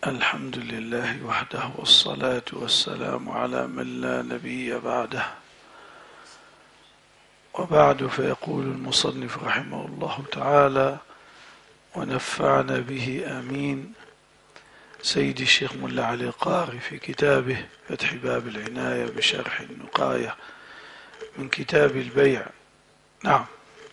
الحمد لله وحده والصلاة والسلام على من لا نبي بعده. وبعد، فيقول المصنف رحمه الله تعالى ونفعنا به آمين سيدي الشيخ ملا علي القاري في كتابه فتح باب العناية بشرح النقاية من كتاب البيع. نعم.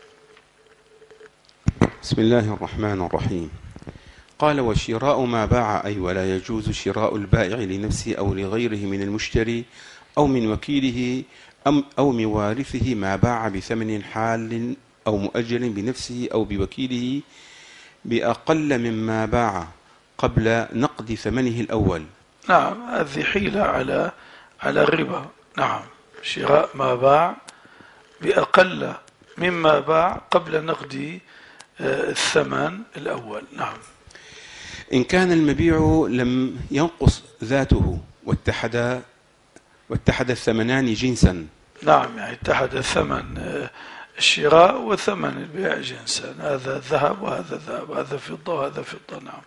بسم الله الرحمن الرحيم. قال: وشراء ما باع، أي ولا يجوز شراء البائع لنفسه أو لغيره من المشتري أو من وكيله أو من وارثه ما باع بثمن حال أو مؤجل بنفسه أو بوكيله بأقل مما باع قبل نقد ثمنه الأول. نعم، هذه حيلة على الربا. نعم، شراء ما باع بأقل مما باع قبل نقد الثمن الأول. نعم. إن كان المبيع لم ينقص ذاته واتحد الثمنان جنسا. نعم، يعني اتحد الثمن الشراء وثمن البيع جنسا، هذا ذهب وهذا ذهب، هذا فضة وهذا فضة. نعم.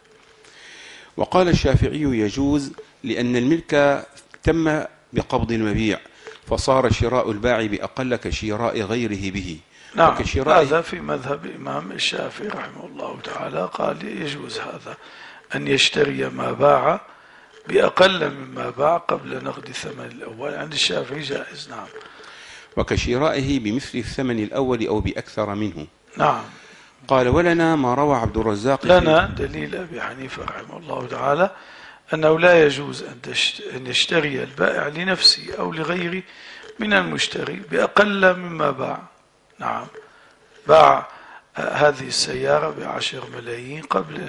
وقال الشافعي: يجوز لأن الملك تم بقبض المبيع، فصار شراء الباع بأقل كشراء غيره به. نعم، هذا في مذهب الإمام الشافعي رحمه الله تعالى، قال يجوز هذا أن يشتري ما باع بأقل مما باع قبل نقد الثمن الأول. عند الشافعي جائز. نعم. وكشرائه بمثل الثمن الأول أو بأكثر منه. نعم. قال: ولنا ما روى عبد الرزاق. لنا دليل أبي حنيفة رحمه الله تعالى أنه لا يجوز أن يشتري البائع لنفسه أو لغيره من المشتري بأقل مما باع. نعم، باع هذه السيارة ب10 ملايين قبل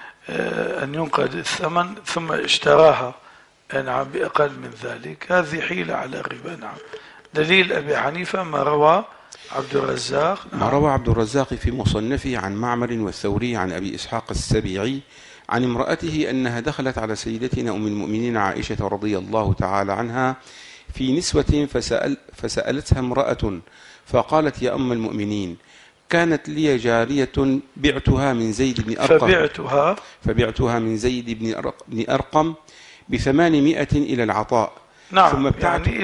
أن ينقد الثمن ثم اشتراها نعم بأقل من ذلك، هذه حيلة على الربا. نعم. دليل أبي حنيفة ما روى عبد الرزاق. نعم. ما روى عبد الرزاق في مصنفه عن معمر والثوري عن أبي إسحاق السبيعي عن امرأته أنها دخلت على سيدتنا أم المؤمنين عائشة رضي الله تعالى عنها في نسوة فسألتها امرأة فقالت: يا أم المؤمنين، كانت لي جارية بعتها من زيد بن أرقم فبعتها من زيد بن أرقم ب800 إلى العطاء. نعم، ثم يعني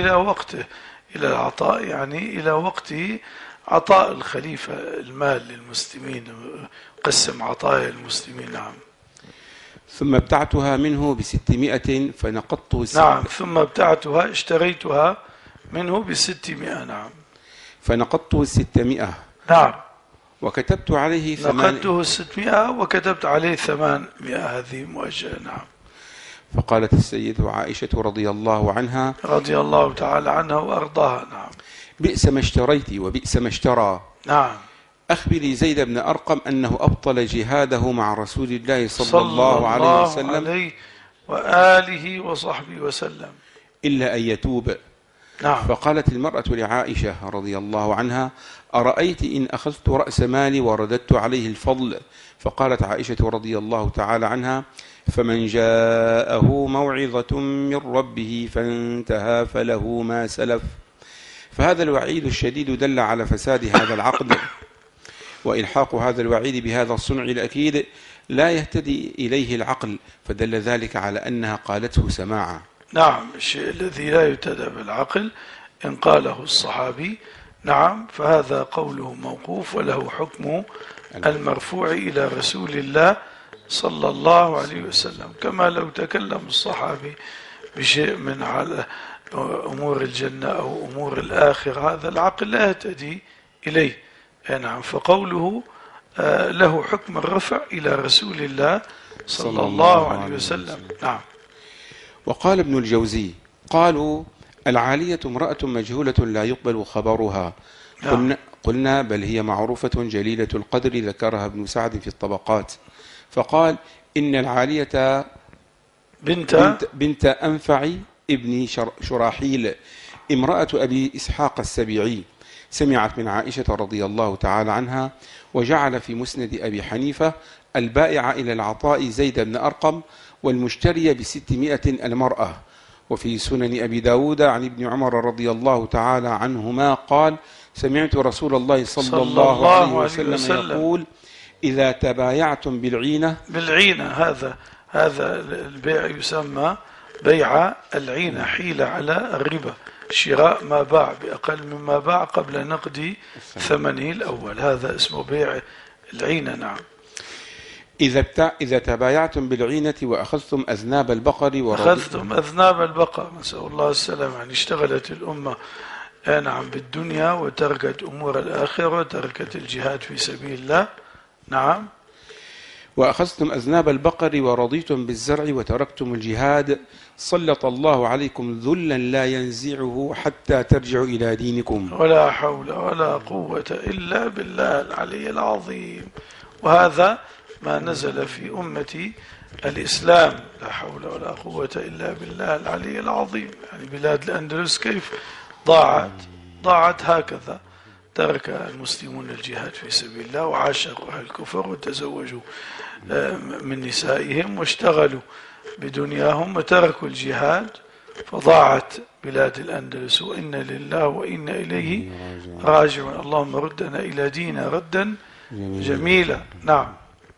إلى العطاء، يعني إلى وقت عطاء الخليفة المال للمسلمين، قسم عطايا المسلمين. نعم. ثم ابتعتها منه ب600 فنقضته. نعم، ثم ابتعتها، اشتريتها منه ب600. نعم. فنقضته 600. نعم. وكتبت عليه نقدته 600 وكتبت عليه 800، هذه مؤجلة. نعم. فقالت السيدة عائشة رضي الله عنها رضي الله تعالى عنها وأرضاها: نعم، بئس ما اشتريت وبئس ما اشترى. نعم. أخبري زيد بن أرقم أنه أبطل جهاده مع رسول الله صلى الله عليه وسلم عليه وآله وصحبه وسلم إلا أن يتوب. نعم. فقالت المرأة لعائشة رضي الله عنها: أرأيت إن أخذت رأس مالي ورددت عليه الفضل؟ فقالت عائشة رضي الله تعالى عنها: فمن جاءه موعظة من ربه فانتهى فله ما سلف. فهذا الوعيد الشديد دل على فساد هذا العقد، وإلحاق هذا الوعيد بهذا الصنع الأكيد لا يهتدي إليه العقل، فدل ذلك على أنها قالته سماعا. نعم، الشيء الذي لا يهتدى بالعقل إن قاله الصحابي نعم فهذا قوله موقوف وله حكم المرفوع إلى رسول الله صلى الله عليه وسلم، كما لو تكلم الصحابي بشيء من على أمور الجنة أو أمور الآخرة، هذا العقل لا يهتدي إليه. نعم، فقوله له حكم الرفع إلى رسول الله صلى الله عليه وسلم. نعم. وقال ابن الجوزي: قالوا العالية امرأة مجهولة لا يقبل خبرها. قلنا بل هي معروفة جليلة القدر، ذكرها ابن سعد في الطبقات. فقال: إن العالية بنت أنفع ابن شراحيل امرأة أبي إسحاق السبيعي سمعت من عائشة رضي الله تعالى عنها، وجعل في مسند أبي حنيفة البائع إلى العطاء زيد بن أرقم والمشتري ب600 المرأة. وفي سنن أبي داود عن ابن عمر رضي الله تعالى عنهما قال: سمعت رسول الله صلى الله عليه وسلم يقول: إذا تبايعتم بالعينة، هذا هذا البيع يسمى بيع العينة، حيلة على الربا، شراء ما باع بأقل مما باع قبل نقد ثمنه الأول، هذا اسمه بيع العينة. نعم. إذا تبايعتم بالعينة وأخذتم أذناب البقر أخذتم أذناب البقر، نسأل الله السلامة، يعني اشتغلت الأمة نعم بالدنيا وتركت أمور الآخرة وتركت الجهاد في سبيل الله. نعم. وأخذتم أذناب البقر ورضيتم بالزرع وتركتم الجهاد سلط الله عليكم ذلا لا ينزعه حتى ترجعوا إلى دينكم. ولا حول ولا قوة إلا بالله العلي العظيم. وهذا ما نزل في أمة الإسلام، لا حول ولا قوة إلا بالله العلي العظيم. يعني بلاد الأندلس كيف ضاعت هكذا، ترك المسلمون الجهاد في سبيل الله وعاشقوا أهل الكفر وتزوجوا من نسائهم واشتغلوا بدنياهم وتركوا الجهاد، فضاعت بلاد الأندلس. وإنا لله وإنا إليه راجعون. اللهم ردنا إلى ديننا ردا جميلا. نعم.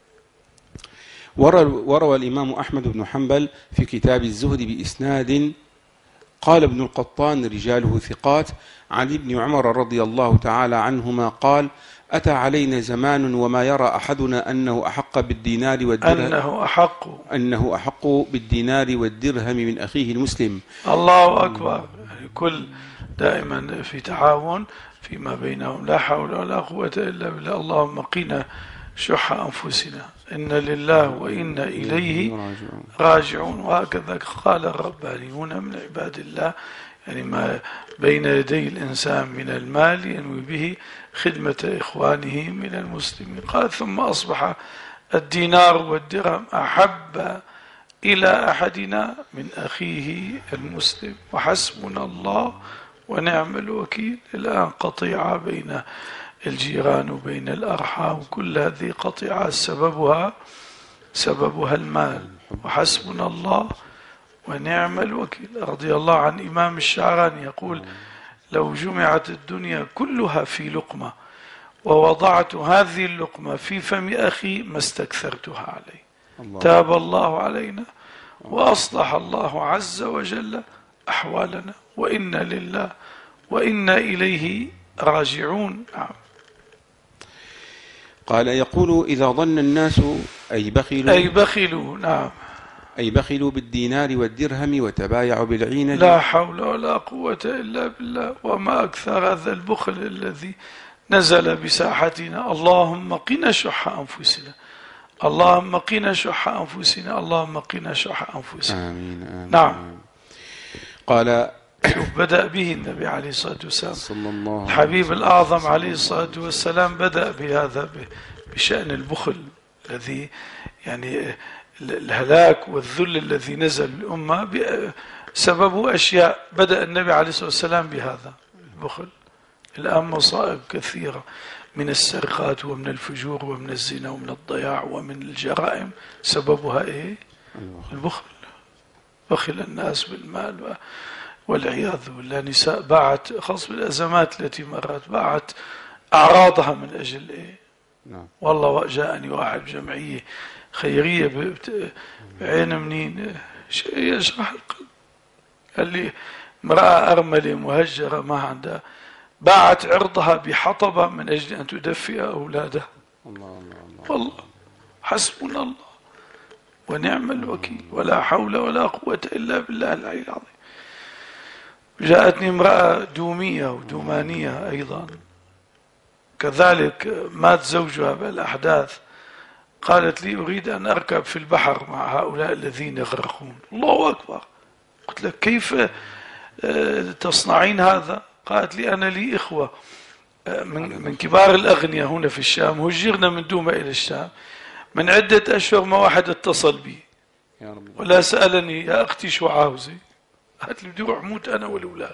وروى الإمام أحمد بن حنبل في كتاب الزهد بإسناد قال ابن القطان رجاله ثقات عن ابن عمر رضي الله تعالى عنهما قال: أتى علينا زمان وما يرى أحدنا أنه أحق بالدينار والدرهم أنه أحق بالدينار والدرهم من أخيه المسلم. الله أكبر. يعني كل دائما في تعاون فيما بينهم، لا حول ولا قوة إلا بالله. اللهم قنا شح أنفسنا، إن لله وإنا إليه راجعون. وهكذا قال الربانيون من عباد الله، يعني ما بين يدي الإنسان من المال ينوي به خدمة إخوانه من المسلمين. قال: ثم أصبح الدينار والدرهم أحب إلى أحدنا من أخيه المسلم، وحسبنا الله ونعم الوكيل. الآن قطيعة بين الجيران وبين الأرحام، كل هذه قطيعة سببها المال، وحسبنا الله ونعم الوكيل. رضي الله عن إمام الشعراني يقول: لو جمعت الدنيا كلها في لقمة ووضعت هذه اللقمة في فم أخي ما استكثرتها عليه. تاب الله علينا وأصلح الله عز وجل أحوالنا، وإنا لله وإنا إليه راجعون. نعم. قال: يقول: إذا ظن الناس أي بخلوا نعم، أي بخلوا بالدينار والدرهم وتبايعوا بالعينة. لا حول ولا قوة إلا بالله. وما أكثر هذا البخل الذي نزل بساحتنا. اللهم قنا شح أنفسنا، اللهم قنا شح أنفسنا، اللهم قنا شح أنفسنا. آمين آمين. نعم. قال: بدأ به النبي عليه الصلاة والسلام، الحبيب الأعظم عليه الصلاة والسلام بدأ بهذا، بشأن البخل الذي يعني الهلاك والذل الذي نزل الأمة سببه أشياء. بدأ النبي عليه الصلاة والسلام بهذا البخل. الآن مصائب كثيرة من السرقات ومن الفجور ومن الزنا ومن الضياع ومن الجرائم، سببها إيه؟ البخل. بخل الناس بالمال والعياذ بالله. نساء باعت، خاص بالأزمات التي مرت، باعت أعراضها من أجل إيه؟ والله جاءني واحد بجمعية خيرية بعين منين، شيء يشرح القلب. قال لي: امرأة أرملة مهجرة ما عندها، باعت عرضها بحطبة من أجل أن تدفئ أولادها. والله حسبنا الله ونعم الوكيل، ولا حول ولا قوة إلا بالله العلي العظيم. جاءتني امرأة دومية ودومانية أيضا كذلك، مات زوجها بالأحداث. قالت لي: أريد أن أركب في البحر مع هؤلاء الذين يغرقون. الله أكبر. قلت لك: كيف تصنعين هذا؟ قالت لي: أنا لي إخوة من كبار الأغنياء هنا في الشام، هجرنا من دوما إلى الشام من عدة أشهر، ما واحد اتصل بي ولا سألني يا أختي شو عاوزي. قالت لي: بدي أروح موت أنا والأولاد.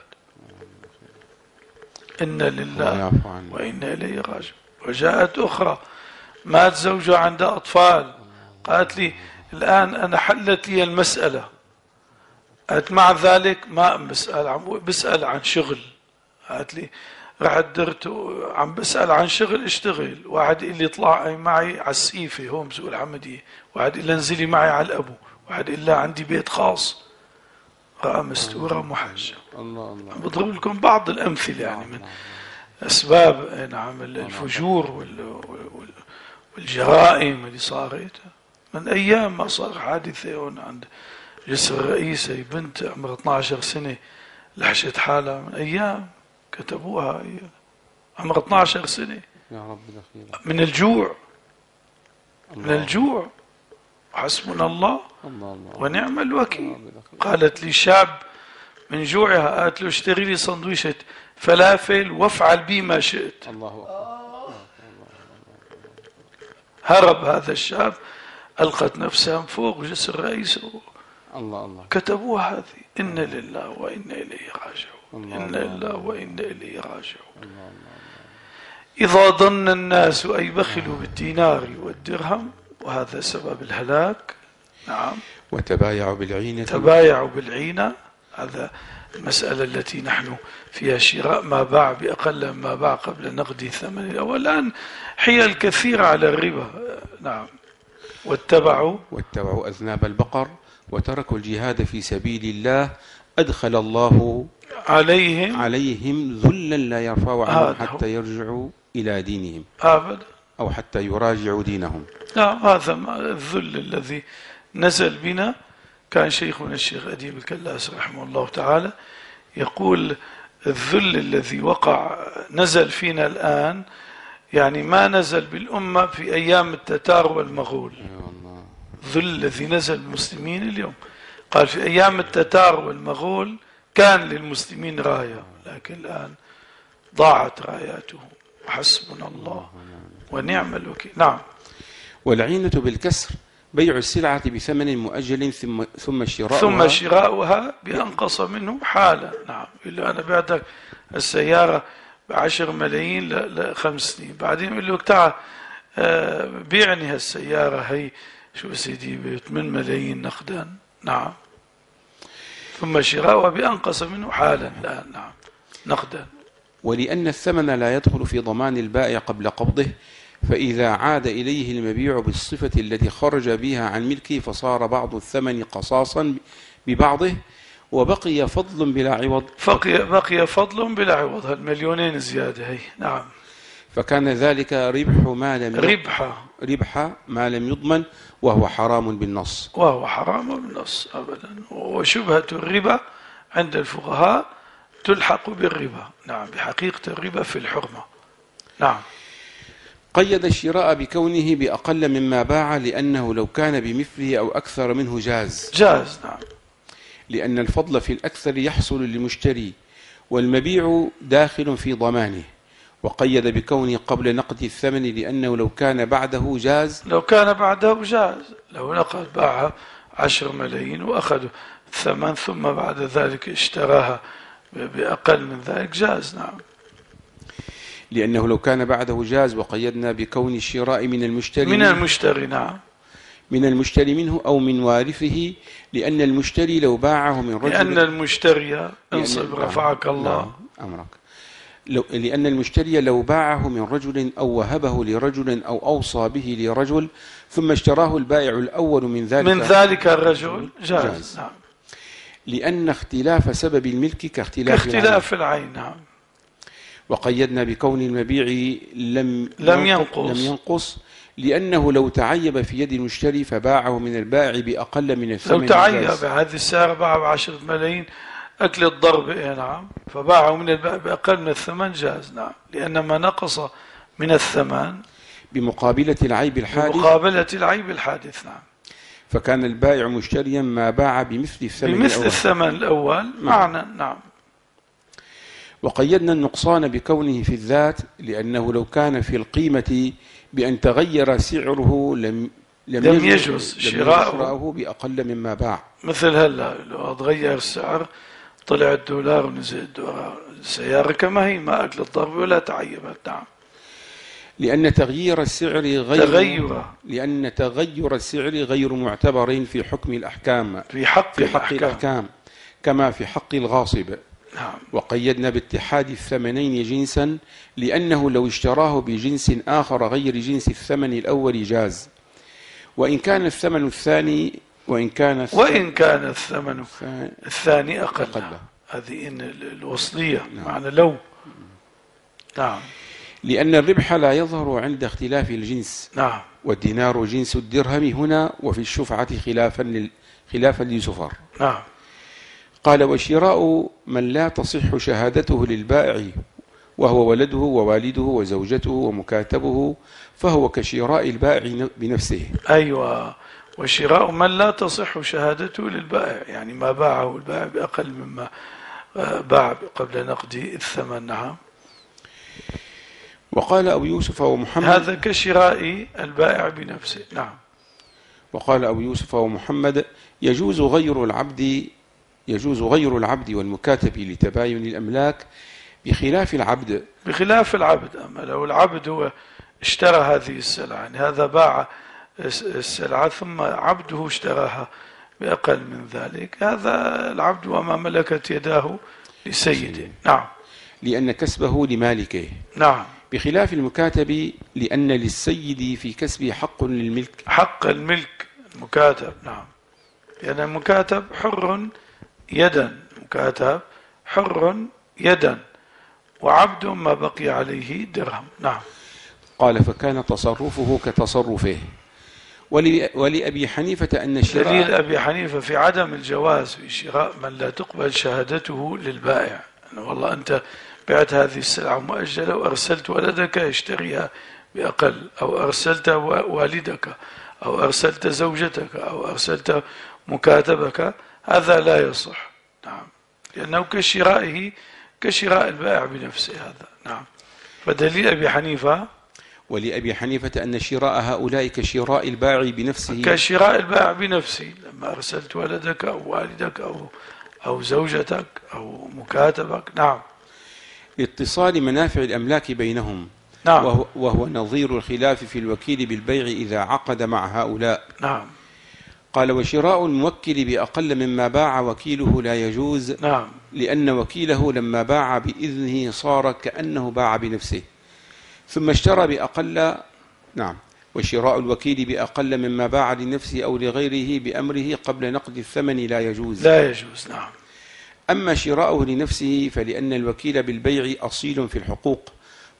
إنا لله وإنا إليه راجعون. وجاءت أخرى مات زوجها عندها أطفال، قالت لي: الآن أنا حلت لي المسألة، قالت مع ذلك ما بسأل عن شغل. قالت لي: رحت درت عم بسأل عن شغل اشتغل، واحد اللي يطلع معي على السقيفة هون بسوق الحمدية، واحد اللي انزلي معي على الأبو، واحد إلا عندي بيت خاص رأى مستورة محجب. الله الله. بضرب لكم بعض الأمثلة يعني من أسباب نعم الفجور والجرائم اللي صارت من أيام ما صار حادثة هون عند جسر الرئيسي، بنت عمرها 12 سنة لحشت حالها من أيام، كتبوها عمرها 12 سنة يا رب دخيلة. من الجوع، من الله. الجوع. حسبنا الله الله الله. ونعم الوكيل. الله دخيلة. قالت لي شاب من جوعها قالت له اشتري لي سندويشة فلافل وافعل بي ما شئت. الله أكبر. هرب هذا الشاب، ألقت نفسها من فوق جسر الرئيس. الله الله. كتبوها هذه إنا لله وإنا إليه راجعون. الله إنا الله. لله وإنا إليه راجعون. الله الله. إذا ظن الناس أي بخلوا بالدينار والدرهم، وهذا سبب الهلاك. نعم. وتبايعوا بالعينة. تبايعوا بالعينة، هذا المسألة التي نحن فيها شراء ما باع بأقل ما باع قبل نقد الثمن الأول. الآن حيل كثيرة على الربا. نعم. واتبعوا أذناب البقر وتركوا الجهاد في سبيل الله أدخل الله عليهم ذلا لا يرفع عنهم حتى يرجعوا إلى دينهم أبدا، أو حتى يراجعوا دينهم. نعم. هذا الذل الذي نزل بنا. كان شيخنا الشيخ أديب الكلاس رحمه الله تعالى يقول الذل الذي نزل فينا الآن يعني ما نزل بالأمة في أيام التتار والمغول. الذل الذي نزل بالمسلمين اليوم، قال في أيام التتار والمغول كان للمسلمين راية، لكن الآن ضاعت راياتهم. حسبنا الله ونعم الوكيل. نعم. والعينة بالكسر بيع السلعة بثمن مؤجل ثم شراؤها بأنقص منه حالا. نعم. إلا أنا بعتك السيارة ب10 ملايين ل5 سنين، بعدين يقول له تعال بيعني هالسيارة هي شو سيدي ب8 ملايين نقدا. نعم. ثم شراؤها بأنقص منه حالا الآن. نعم. نقدا. ولأن الثمن لا يدخل في ضمان البائع قبل قبضه، فإذا عاد إليه المبيع بالصفة التي خرج بها عن ملكه فصار بعض الثمن قصاصا ببعضه وبقي فضل بلا عوض. بقي فضل بلا عوض، هالمليونين زيادة هي. نعم. فكان ذلك ربح ما لم يضمن، وهو حرام بالنص. أبدا. وشبهة الربا عند الفقهاء تلحق بالربا. نعم. بحقيقة الربا في الحرمة. نعم. قيد الشراء بكونه بأقل مما باع، لأنه لو كان بمثله أو أكثر منه جاز. نعم. لأن الفضل في الأكثر يحصل للمشتري، والمبيع داخل في ضمانه. وقيد بكونه قبل نقد الثمن، لأنه لو كان بعده جاز. لو نقد باعها 10 ملايين وأخذوا الثمن ثم بعد ذلك اشتراها بأقل من ذلك جاز. نعم. لأنه لو كان بعده جاز. وقيدنا بكون الشراء من المشتري نعم. من المشتري منه أو من وارثه، لأن المشتري لو باعه من رجل. لأن المشتري انصب رفعك الله أمرك. لأن المشتري لو باعه من رجل أو وهبه لرجل أو أوصى به لرجل ثم اشتراه البائع الأول من ذلك الرجل جاز. نعم. لأن اختلاف سبب الملك كاختلاف العين. نعم. وقيدنا بكون المبيع لم ينقص، لأنه لو تعيب في يد المشتري فباعه من البائع بأقل من الثمن. لو تعيب هذه السيارة باعها ب10 ملايين أكل الضرب. نعم. فباعه من البائع بأقل من الثمن جاز. نعم. لأن ما نقص من الثمن بمقابلة العيب الحادث. نعم. فكان البائع مشتريا ما باع بمثل الثمن الأول معنى. نعم. وقيدنا النقصان بكونه في الذات، لأنه لو كان في القيمة بأن تغير سعره لم يجوز شراؤه بأقل مما باع. مثل هلا لو تغير السعر طلع الدولار ونزل الدولار، السيارة كما هي ما أكل الضرب ولا تعيبت. نعم. لأن تغير السعر غير معتبر في حكم الأحكام في حق الأحكام كما في حق الغاصب. نعم. وقيدنا باتحاد الثمنين جنسا، لأنه لو اشتراه بجنس آخر غير جنس الثمن الأول جاز، وإن كان الثمن الثاني وإن كان الثمن الثاني أقل. هذه إن الوصلية معنى لو. نعم. لأن الربح لا يظهر عند اختلاف الجنس. نعم. والدينار جنس الدرهم هنا، وفي الشفعة خلافا لسفر. نعم. قال: وشراء من لا تصح شهادته للبائع وهو ولده ووالده وزوجته ومكاتبه فهو كشراء البائع بنفسه. أيوة، وشراء من لا تصح شهادته للبائع، يعني ما باعه البائع بأقل مما باع قبل نقد الثمن. نعم. وقال أبو يوسف ومحمد: هذا كشراء البائع بنفسه. نعم. وقال أبو يوسف ومحمد: يجوز غير العبد والمكاتب لتباين الأملاك بخلاف العبد. أما لو العبد هو اشترى هذه السلعة، يعني هذا باع السلعة ثم عبده اشتراها بأقل من ذلك، هذا العبد وما ملكت يداه لسيده. نعم. لأن كسبه لمالكه. نعم. بخلاف المكاتب لأن للسيد في كسبه حق للملك. حق الملك المكاتب. نعم. لأن المكاتب حر يدا، وعبد ما بقي عليه درهم. نعم. قال: فكان تصرفه كتصرفه. ولأبي حنيفة أن شراء دليل أبي حنيفة في عدم الجواز في شراء من لا تقبل شهادته للبائع. والله أنت بعت هذه السلعة مؤجلة وأرسلت ولدك يشتريها بأقل، أو أرسلت والدك، أو أرسلت زوجتك، أو أرسلت مكاتبك، هذا لا يصح. نعم. لأنه كشراء البائع بنفسه هذا. نعم. فدليل أبي حنيفة. ولأبي حنيفة أن شراء هؤلاء كشراء البائع بنفسه. كشراء البائع بنفسه، لما أرسلت ولدك أو والدك أو زوجتك أو مكاتبك. نعم. لاتصال منافع الأملاك بينهم. نعم. وهو نظير الخلاف في الوكيل بالبيع إذا عقد مع هؤلاء. نعم. قال: وشراء الموكل بأقل مما باع وكيله لا يجوز. نعم. لأن وكيله لما باع بإذنه صار كأنه باع بنفسه ثم اشترى بأقل. نعم. وشراء الوكيل بأقل مما باع لنفسه أو لغيره بأمره قبل نقد الثمن لا يجوز. نعم. أما شراؤه لنفسه فلأن الوكيل بالبيع أصيل في الحقوق،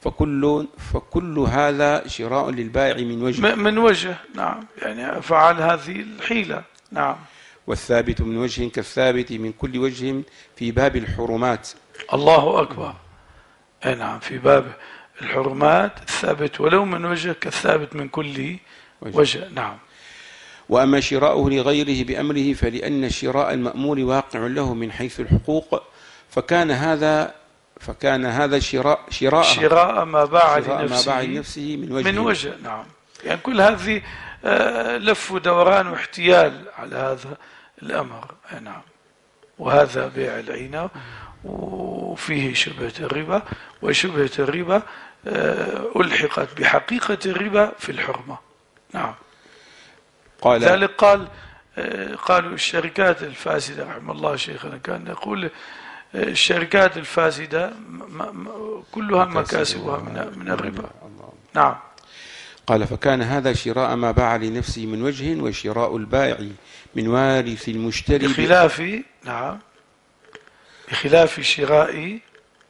فكل هذا شراء للبائع من وجه. نعم. يعني فعل هذه الحيلة. نعم. والثابت من وجه كالثابت من كل وجه في باب الحرمات. الله أكبر. نعم. في باب الحرمات الثابت ولو من وجه كالثابت من كل وجه. نعم. وأما شراؤه لغيره بأمره فلأن شراء المأمور واقع له من حيث الحقوق، فكان هذا شراء ما باع لنفسه من وجه. نعم. يعني كل هذه لف ودوران واحتيال على هذا الأمر. نعم. وهذا بيع العينة وفيه شبهة الربا، وشبهة الربا ألحقت بحقيقة الربا في الحرمة. نعم. ذلك قالوا الشركات الفاسدة، رحمه الله شيخنا كان يقول الشركات الفاسدة كلها مكاسبها من الربا. نعم. قال: فكان هذا شراء ما باع لنفسه من وجه، وشراء البائع من وارث المشتري بخلاف شراء.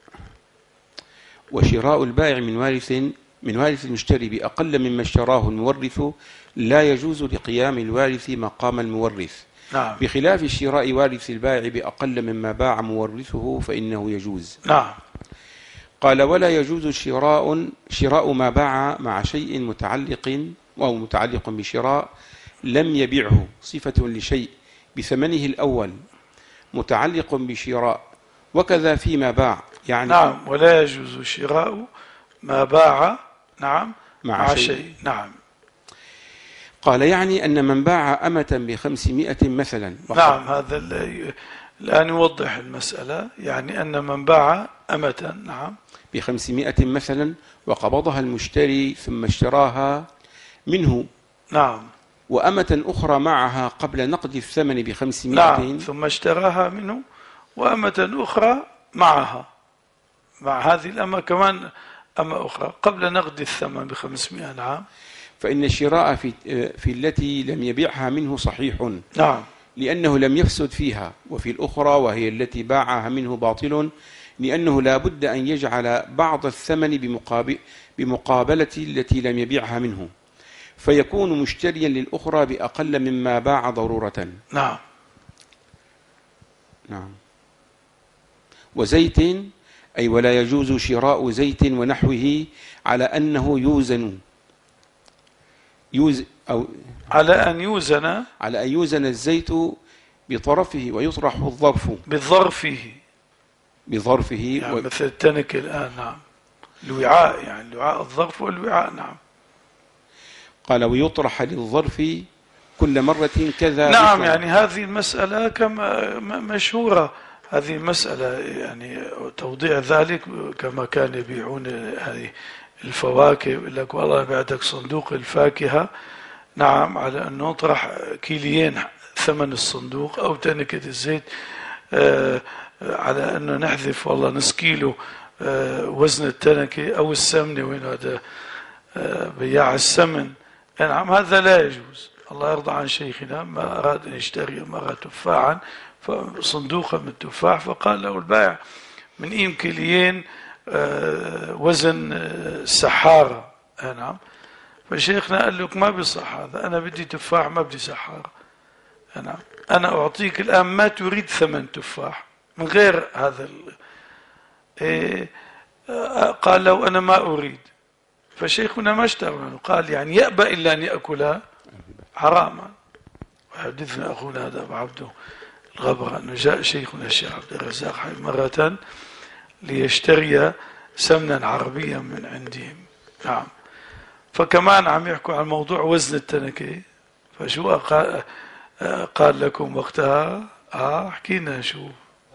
وشراء البائع من وارث المشتري بأقل مما اشتراه المورث لا يجوز لقيام الوارث مقام المورث. نعم. بخلاف شراء وارث البائع بأقل مما باع مورثه فإنه يجوز. نعم. قال: ولا يجوز شراء ما باع مع شيء متعلق بشراء لم يبيعه صفة لشيء بثمنه الأول متعلق بشراء، وكذا فيما باع. يعني نعم. ولا يجوز شراء ما باع مع شيء. نعم. قال: يعني أن من باع أمة ب500 مثلا. نعم. هذا الآن يوضح المسألة. يعني أن من باع أمة ب500 مثلا وقبضها المشتري ثم اشتراها منه. نعم. وأمة أخرى معها قبل نقد الثمن ب500. نعم. ثم اشتراها منه وأمة أخرى معها، مع هذه الأمة كمان أمة أخرى قبل نقد الثمن ب500. نعم. فإن الشراء في التي لم يبيعها منه صحيح، نعم، لأنه لم يفسد فيها، وفي الأخرى وهي التي باعها منه باطل، لأنه لا بد أن يجعل بعض الثمن بمقابلة التي لم يبيعها منه، فيكون مشتريا للأخرى بأقل مما باع ضرورة. نعم. نعم. وزيت، أي ولا يجوز شراء زيت ونحوه على أنه على أن يوزن الزيت بطرفه ويطرح بظرفه يعني مثل التنك الآن. نعم، الوعاء، يعني الوعاء الظرف والوعاء. نعم. قال ويطرح للظرف كل مرة كذا. نعم، يعني هذه المسألة كما مشهورة، هذه المسألة يعني توضيع ذلك كما كان يبيعون هذه الفواكه، يقول لك والله بعدك صندوق الفاكهة، نعم، على أن نطرح كيليين ثمن الصندوق، أو تنكة الزيت على أنه نحذف والله نص كيلو وزن التنكة، أو السمنة، وين هذا بياع السمن. نعم، هذا لا يجوز. الله يرضى عن شيخنا، ما أراد أن يشتري مرة تفاحا، فصندوقا من التفاح، فقال له البائع من قيم كيليين وزن سحارة. نعم. فشيخنا قال لك ما بيصح هذا، أنا بدي تفاح، ما بدي سحارة. نعم، أنا أعطيك الآن ما تريد ثمن تفاح من غير هذا قال له أنا ما أريد. فشيخنا ما اشترى منه، قال يعني يأبى إلا أن يأكلها حراما. وحدثنا أخونا هذا أبو عبده الغبر أنه جاء شيخنا الشيخ عبد الرزاق مرة ليشتري سمنا عربيا من عندهم. نعم. فكمان عم يحكوا عن موضوع وزن التنكة. فشو قال لكم وقتها؟ حكينا شو؟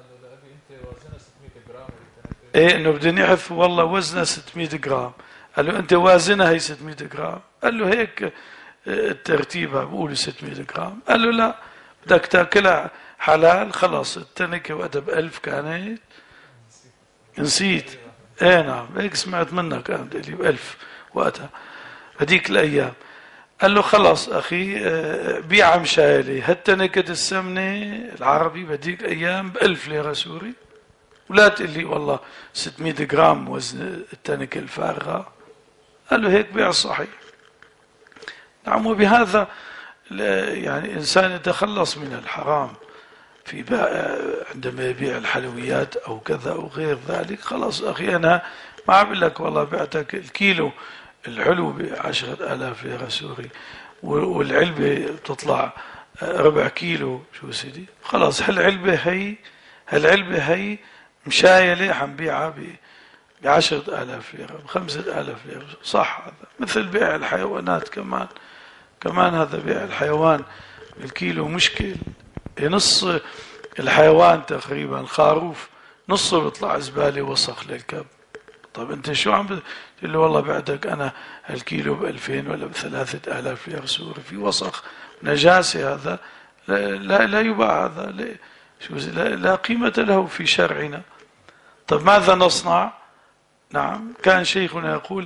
ايه، انه بدنا نعرف والله وزنها 600 جرام. قال له انت وازنها هي 600 جرام؟ قال له هيك الترتيبها بقولوا 600 جرام. قال له لا، بدك تاكلها حلال. خلاص التنكة وقتها ب1000 كانت، نسيت. ايه نعم، هيك سمعت منك، كانت لي ب1000 وقتها هذيك الايام. قال له خلاص اخي بيع مشايلي هالتنكة السمنة العربي بديك الايام ب1000 ليرة سوري، ولا تقول لي والله 600 جرام وزن التنكة الفارغة. قال له هيك بيع صحيح. نعم. وبهذا يعني الإنسان يتخلص من الحرام في عندما يبيع الحلويات أو كذا أو غير ذلك. خلاص أخي أنا ما عم لك والله بعتك الكيلو الحلو ب10,000 ليرة سوري، والعلبة بتطلع ربع كيلو، شو سيدي، خلاص هالعلبة هي مشايلة حنبيعها ب10,000 ليرة، ب5,000 ليرة. صح، هذا مثل بيع الحيوانات كمان هذا بيع الحيوان الكيلو مشكل. نص الحيوان تقريبا الخروف نصه بيطلع زبالة وسخ للكب. طب انت شو عم تقول له والله بعدك انا هالكيلو ب2000 ولا ب3,000 ليرة سوري، في وسخ نجاسة. هذا لا يباع، هذا لا قيمة له في شرعنا. طب ماذا نصنع؟ نعم، كان شيخنا يقول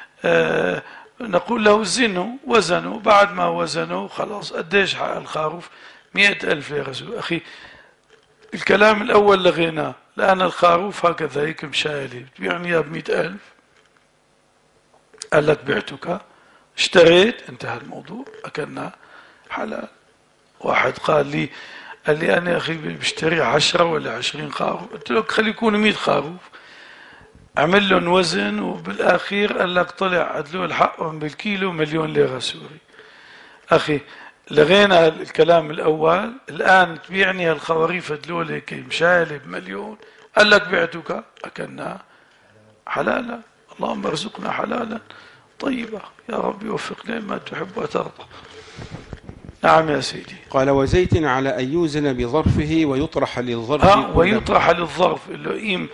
نقول له زنه وزنه، بعد ما وزنه خلاص قديش حق الخروف؟ 100,000 ليرة سوري. أخي الكلام الأول لغيناه، لأن الخروف هكذا هيك مشايلي بتبيعني إياه ب100,000. قال لك بعتك، اشتريت، انتهى الموضوع، أكلنا حلال. واحد قال لي أنا يا أخي بشتري 10 ولا 20 خروف. قلت له خلي يكونوا 100 خروف، عمل لهم وزن، وبالأخير قال لك طلع عدلوا الحقهم بالكيلو 1,000,000 ليرة سوري. أخي لغينا الكلام الأول، الآن تبيعني هالخواريف هدلول هيك مشايلة ب1,000,000. قال لك بعتك، أكلنا حلالا. اللهم ارزقنا حلالا طيبة يا رب، يوفقنا ما تحب وترضى. نعم يا سيدي. قال وزيت على أن يوزن بظرفه ويطرح للظرف. ويطرح للظرف اللي قيم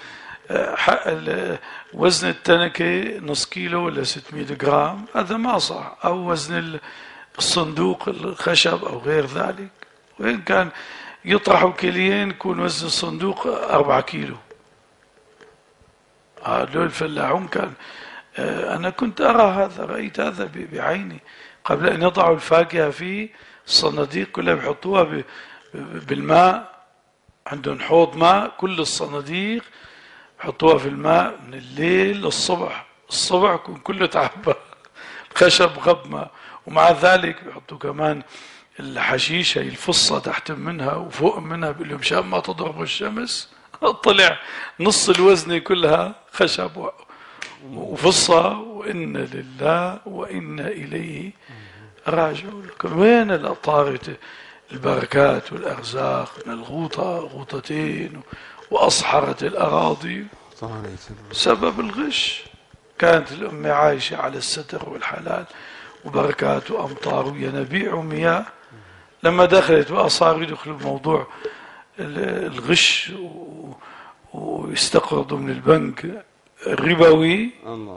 وزن التنكة نص كيلو ولا 600 جرام، هذا ما صح. أو وزن الصندوق الخشب أو غير ذلك. وإن كان يطرحوا كيلين يكون وزن الصندوق 4 كيلو. دول الفلاحون كان أنا كنت أرى هذا، رأيت هذا بعيني قبل أن يضعوا الفاكهة في الصناديق كلها بيحطوها بالماء، عندهم حوض ماء، كل الصناديق بيحطوها في الماء من الليل للصبح، الصبح يكون كله تعبى خشب غبمة، ومع ذلك بيحطوا كمان الحشيشة الفصة تحت منها وفوق منها، بيقول لهم مشان ما تضربوا الشمس. طلع نص الوزن كلها خشب وفصة. وإن لله وإنا إليه راجعون. وين الأطارة البركات والأرزاق من الغوطة غوطتين وأصحرت الأراضي سبب الغش. كانت الأم عايشة على الستر والحلال وبركات وأمطار وينابيع ومياه. لما دخلت بقى صار يدخلوا بموضوع الغش ويستقرضوا من البنك الربوي،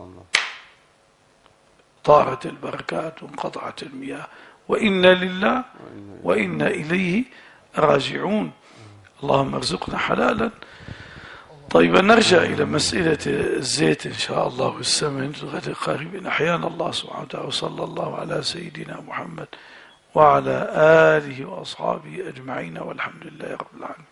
طارت البركات وانقطعت المياه. وإنا لله وإنا إليه راجعون. اللهم ارزقنا حلالا. طيب نرجع إلى مسألة الزيت إن شاء الله والسمن في الغد القريب. أحيانا الله سبحانه وتعالى، وصلى الله على سيدنا محمد وعلى آله وأصحابه أجمعين، والحمد لله رب العالمين.